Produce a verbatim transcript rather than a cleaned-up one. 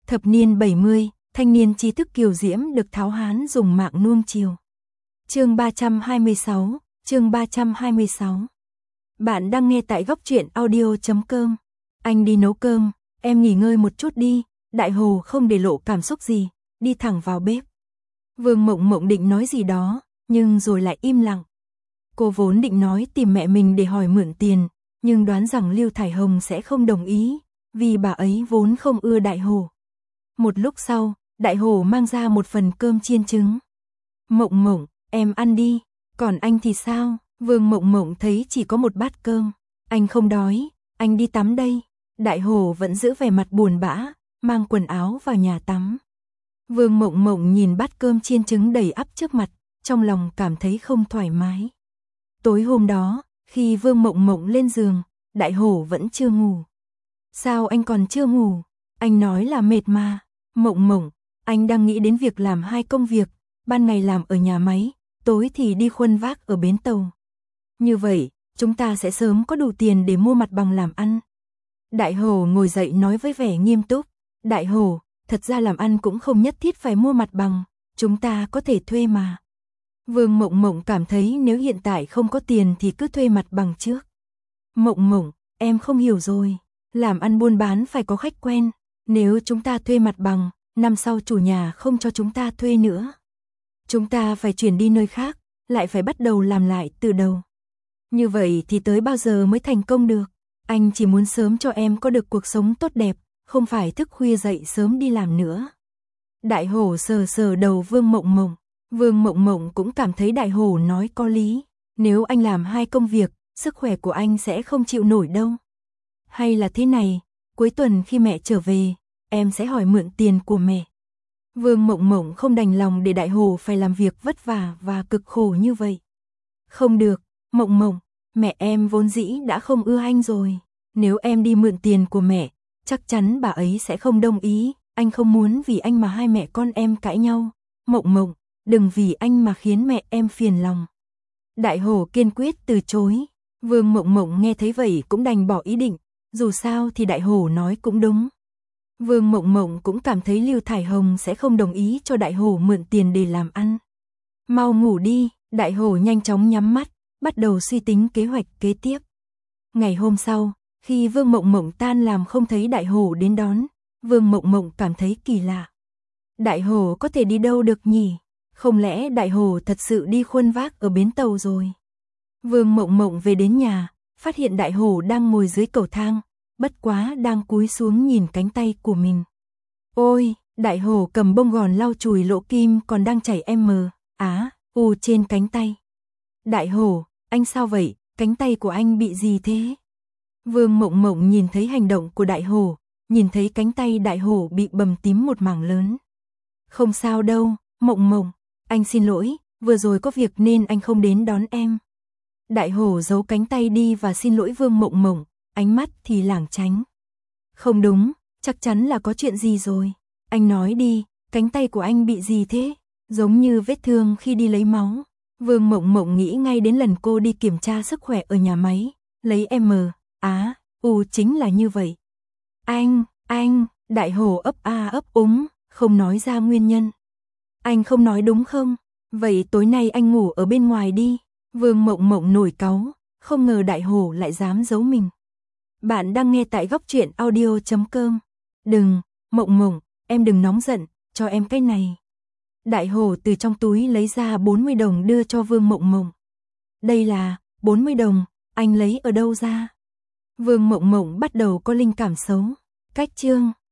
Thập niên bảy mươi, thanh niên trí thức kiều diễm được tháo hán dùng mạng nuông chiều. Chương ba trăm hai mươi sáu, chương ba trăm hai mươi sáu. Bạn đang nghe tại góc truyện audio chấm com. Anh đi nấu cơm, em nghỉ ngơi một chút đi. Đại Hồ không để lộ cảm xúc gì, đi thẳng vào bếp. Vương Mộng Mộng định nói gì đó, nhưng rồi lại im lặng. Cô vốn định nói tìm mẹ mình để hỏi mượn tiền, nhưng đoán rằng Lưu Thải Hồng sẽ không đồng ý, vì bà ấy vốn không ưa Đại Hồ. Một lúc sau, Đại Hồ mang ra một phần cơm chiên trứng. Mộng Mộng, em ăn đi, còn anh thì sao? Vương Mộng Mộng thấy chỉ có một bát cơm. Anh không đói, anh đi tắm đây. Đại Hồ vẫn giữ vẻ mặt buồn bã, mang quần áo vào nhà tắm. Vương Mộng Mộng nhìn bát cơm chiên trứng đầy ắp trước mặt, trong lòng cảm thấy không thoải mái. Tối hôm đó, khi Vương Mộng Mộng lên giường, Đại Hồ vẫn chưa ngủ. Sao anh còn chưa ngủ? Anh nói là mệt mà. Mộng Mộng, anh đang nghĩ đến việc làm hai công việc, ban ngày làm ở nhà máy, tối thì đi khuân vác ở bến tàu. Như vậy, chúng ta sẽ sớm có đủ tiền để mua mặt bằng làm ăn. Đại Hồ ngồi dậy nói với vẻ nghiêm túc. Đại Hồ, thật ra làm ăn cũng không nhất thiết phải mua mặt bằng, chúng ta có thể thuê mà. Vương Mộng Mộng cảm thấy nếu hiện tại không có tiền thì cứ thuê mặt bằng trước. Mộng Mộng, em không hiểu rồi, làm ăn buôn bán phải có khách quen, nếu chúng ta thuê mặt bằng, năm sau chủ nhà không cho chúng ta thuê nữa. Chúng ta phải chuyển đi nơi khác, lại phải bắt đầu làm lại từ đầu. Như vậy thì tới bao giờ mới thành công được? Anh chỉ muốn sớm cho em có được cuộc sống tốt đẹp, không phải thức khuya dậy sớm đi làm nữa. Đại Hồ sờ sờ đầu Vương Mộng Mộng. Vương Mộng Mộng cũng cảm thấy Đại Hồ nói có lý. Nếu anh làm hai công việc, sức khỏe của anh sẽ không chịu nổi đâu. Hay là thế này, cuối tuần khi mẹ trở về, em sẽ hỏi mượn tiền của mẹ. Vương Mộng Mộng không đành lòng để Đại Hồ phải làm việc vất vả và cực khổ như vậy. Không được, Mộng Mộng, mẹ em vốn dĩ đã không ưa anh rồi. Nếu em đi mượn tiền của mẹ, chắc chắn bà ấy sẽ không đồng ý. Anh không muốn vì anh mà hai mẹ con em cãi nhau. Mộng Mộng, đừng vì anh mà khiến mẹ em phiền lòng. Đại Hồ kiên quyết từ chối. Vương Mộng Mộng nghe thấy vậy cũng đành bỏ ý định. Dù sao thì Đại Hồ nói cũng đúng. Vương Mộng Mộng cũng cảm thấy Lưu Thải Hồng sẽ không đồng ý cho Đại Hồ mượn tiền để làm ăn. Mau ngủ đi, Đại Hồ nhanh chóng nhắm mắt, bắt đầu suy tính kế hoạch kế tiếp. Ngày hôm sau, khi Vương Mộng Mộng tan làm không thấy Đại Hồ đến đón, Vương Mộng Mộng cảm thấy kỳ lạ. Đại Hồ có thể đi đâu được nhỉ? Không lẽ Đại Hồ thật sự đi khuân vác ở bến tàu rồi? Vương Mộng Mộng về đến nhà, phát hiện Đại Hồ đang ngồi dưới cầu thang, bất quá đang cúi xuống nhìn cánh tay của mình. Ôi, Đại Hồ cầm bông gòn lau chùi lỗ kim còn đang chảy em mờ, á, u trên cánh tay. Đại Hồ, anh sao vậy? Cánh tay của anh bị gì thế? Vương Mộng Mộng nhìn thấy hành động của Đại Hồ, nhìn thấy cánh tay Đại Hồ bị bầm tím một mảng lớn. Không sao đâu, Mộng Mộng, anh xin lỗi, vừa rồi có việc nên anh không đến đón em. Đại Hồ giấu cánh tay đi và xin lỗi Vương Mộng Mộng, ánh mắt thì lảng tránh. Không đúng, chắc chắn là có chuyện gì rồi. Anh nói đi, cánh tay của anh bị gì thế? Giống như vết thương khi đi lấy máu. Vương Mộng Mộng nghĩ ngay đến lần cô đi kiểm tra sức khỏe ở nhà máy, lấy M, á, U chính là như vậy. Anh, anh, Đại Hồ ấp a ấp úng, không nói ra nguyên nhân. Anh không nói đúng không? Vậy tối nay anh ngủ ở bên ngoài đi. Vương Mộng Mộng nổi cáu, không ngờ Đại Hồ lại dám giấu mình. Bạn đang nghe tại góc truyện audio chấm com. Đừng, Mộng Mộng, em đừng nóng giận, cho em cái này. Đại Hồ từ trong túi lấy ra bốn mươi đồng đưa cho Vương Mộng Mộng. Đây là bốn mươi đồng, anh lấy ở đâu ra? Vương Mộng Mộng bắt đầu có linh cảm xấu. Cách chương